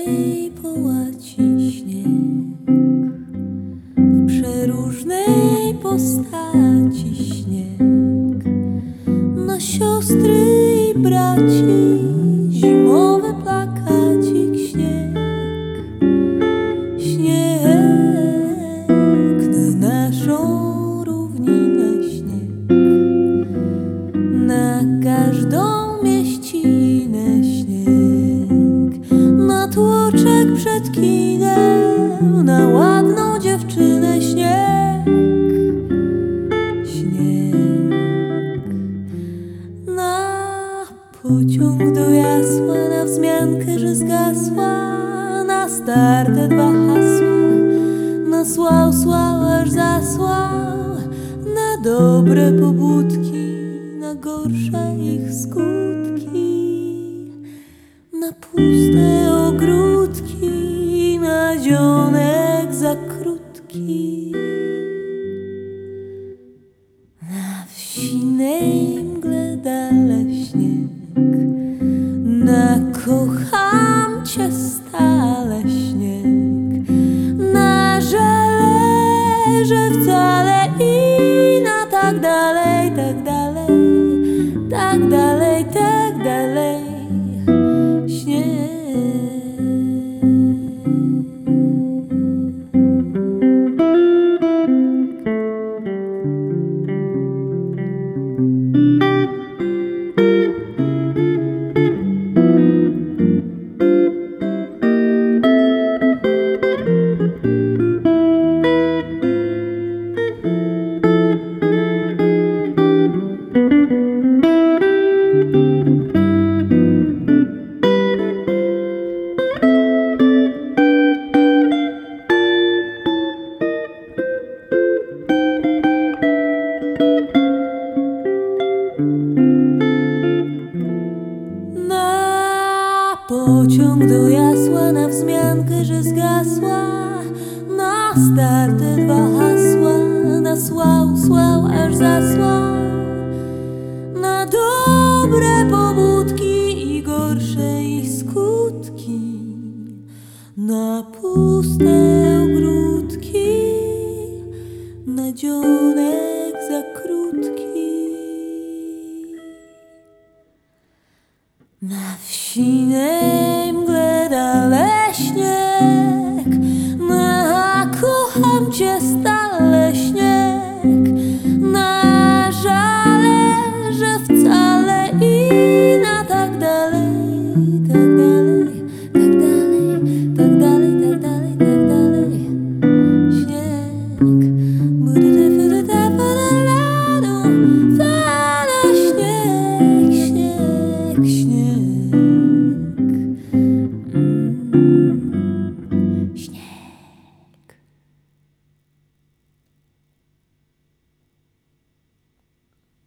przeróżnej połaci śnieg, w przeróżnej postaci śnieg, na siostry i braci zimowy plakacik śnieg. Śnieg na naszą równinę, śnieg na każdą mieścinę, śnieg na tłoczek przed kinem, na ładną dziewczynę, śnieg. Śnieg na pociąg do Jasła, na wzmiankę, że zgasła, na starte dwa hasła, na słał, aż zasłał, na dobre pobudki, na gorsze ich skutki, na puste ogródki, na dzionek za krótki, na wsinej mgle dale śnieg, na kocham cię stale śnieg, na żale, że wcale i na tak dalej, tak dalej, tak dalej, tak dalej, śnieg. Pociąg do Jasła, na wzmiankę, że zgasła, na starte dwa hasła, na słał, aż zasłał, na dobre pobudki i gorsze ich skutki, na puste ogródki, na dzionek za krótki, na wsinej mgle dale śnieg, na kocham cię stale śnieg, na żale, że wcale i na tak dalej, tak dalej, tak dalej, tak dalej, tak dalej, tak dalej, śnieg. Śnieg, śnieg, śnieg.